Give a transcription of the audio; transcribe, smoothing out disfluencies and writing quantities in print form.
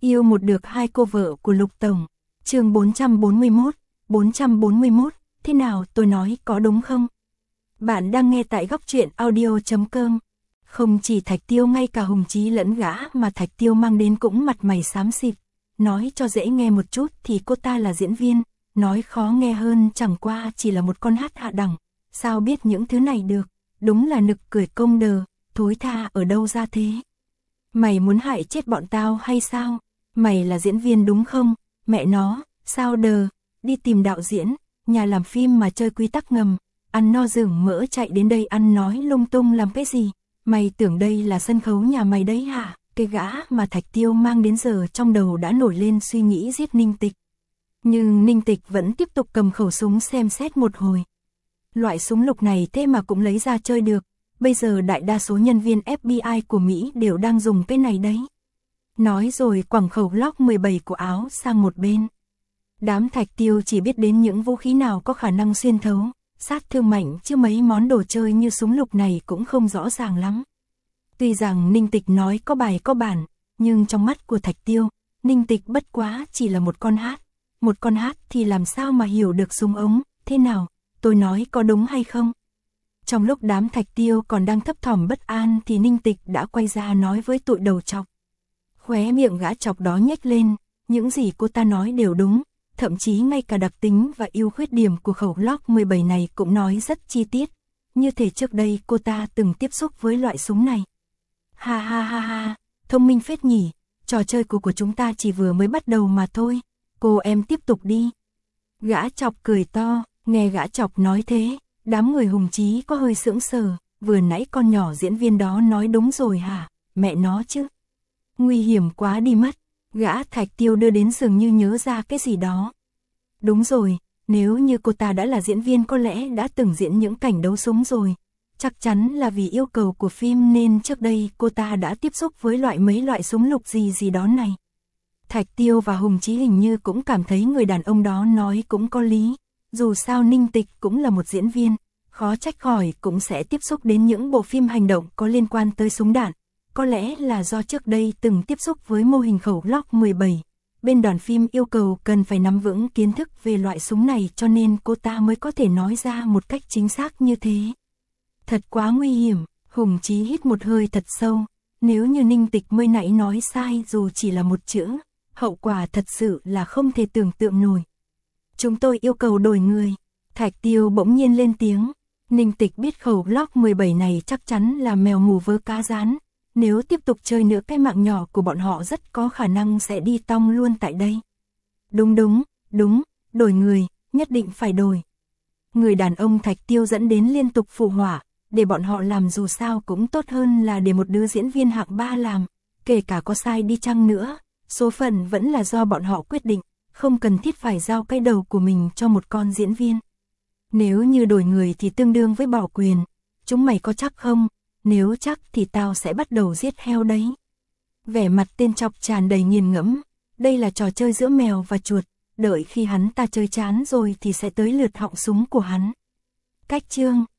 Yêu một được hai cô vợ của Lục Tổng. Chương 441, thế nào tôi nói có đúng không? Bạn đang nghe tại góc truyện audio.com. Không chỉ Thạch Tiêu, ngay cả Hùng Chí lẫn gã mà Thạch Tiêu mang đến cũng mặt mày xám xịt. Nói cho dễ nghe một chút thì cô ta là diễn viên, nói khó nghe hơn chẳng qua chỉ là một con hát hạ đẳng. Sao biết những thứ này được? Đúng là nực cười công đờ, thối tha ở đâu ra thế? Mày muốn hại chết bọn tao hay sao? Mày là diễn viên đúng không? Mẹ nó, sao đờ, đi tìm đạo diễn, nhà làm phim mà chơi quy tắc ngầm, ăn no rừng mỡ chạy đến đây ăn nói lung tung làm cái gì? Mày tưởng đây là sân khấu nhà mày đấy hả? Cái gã mà Thạch Tiêu mang đến giờ trong đầu đã nổi lên suy nghĩ giết Ninh Tịch. Nhưng Ninh Tịch vẫn tiếp tục cầm khẩu súng xem xét một hồi. Loại súng lục này thế mà cũng lấy ra chơi được, bây giờ đại đa số nhân viên FBI của Mỹ đều đang dùng cái này đấy. Nói rồi quẳng khẩu Glock 17 của áo sang một bên. Đám Thạch Tiêu chỉ biết đến những vũ khí nào có khả năng xuyên thấu, sát thương mạnh, chứ mấy món đồ chơi như súng lục này cũng không rõ ràng lắm. Tuy rằng Ninh Tịch nói có bài có bản, nhưng trong mắt của Thạch Tiêu, Ninh Tịch bất quá chỉ là một con hát. Một con hát thì làm sao mà hiểu được súng ống, thế nào, tôi nói có đúng hay không? Trong lúc đám Thạch Tiêu còn đang thấp thỏm bất an thì Ninh Tịch đã quay ra nói với tụi đầu chọc. Khóe miệng gã chọc đó nhếch lên, những gì cô ta nói đều đúng, thậm chí ngay cả đặc tính và ưu khuyết điểm của khẩu Glock 17 này cũng nói rất chi tiết, như thể trước đây cô ta từng tiếp xúc với loại súng này. Ha ha ha ha, thông minh phết nhỉ, trò chơi của chúng ta chỉ vừa mới bắt đầu mà thôi, cô em tiếp tục đi. Gã chọc cười to, nghe gã chọc nói thế, đám người Hùng Chí có hơi sững sờ, vừa nãy con nhỏ diễn viên đó nói đúng rồi hả, mẹ nó chứ. Nguy hiểm quá đi mất, gã Thạch Tiêu đưa đến dường như nhớ ra cái gì đó. Đúng rồi, nếu như cô ta đã là diễn viên có lẽ đã từng diễn những cảnh đấu súng rồi. Chắc chắn là vì yêu cầu của phim nên trước đây cô ta đã tiếp xúc với mấy loại súng lục gì đó này. Thạch Tiêu và Hùng Chí hình như cũng cảm thấy người đàn ông đó nói cũng có lý. Dù sao Ninh Tịch cũng là một diễn viên, khó trách khỏi cũng sẽ tiếp xúc đến những bộ phim hành động có liên quan tới súng đạn. Có lẽ là do trước đây từng tiếp xúc với mô hình khẩu Glock 17. Bên đoàn phim yêu cầu cần phải nắm vững kiến thức về loại súng này cho nên cô ta mới có thể nói ra một cách chính xác như thế. Thật quá nguy hiểm, Hùng Chí hít một hơi thật sâu. Nếu như Ninh Tịch mới nãy nói sai dù chỉ là một chữ, hậu quả thật sự là không thể tưởng tượng nổi. Chúng tôi yêu cầu đổi người. Thạch Tiêu bỗng nhiên lên tiếng. Ninh Tịch biết khẩu Glock 17 này chắc chắn là mèo mù vớ cá rán. Nếu tiếp tục chơi nữa cái mạng nhỏ của bọn họ rất có khả năng sẽ đi tong luôn tại đây. Đúng, đổi người, nhất định phải đổi. Người đàn ông Thạch Tiêu dẫn đến liên tục phụ họa, để bọn họ làm dù sao cũng tốt hơn là để một đứa diễn viên hạng 3 làm. Kể cả có sai đi chăng nữa, số phận vẫn là do bọn họ quyết định, không cần thiết phải giao cái đầu của mình cho một con diễn viên. Nếu như đổi người thì tương đương với bỏ quyền, chúng mày có chắc không? Nếu chắc thì tao sẽ bắt đầu giết heo đấy. Vẻ mặt tên chọc tràn đầy nghiền ngẫm, đây là trò chơi giữa mèo và chuột, đợi khi hắn ta chơi chán rồi thì sẽ tới lượt họng súng của hắn. Cách chương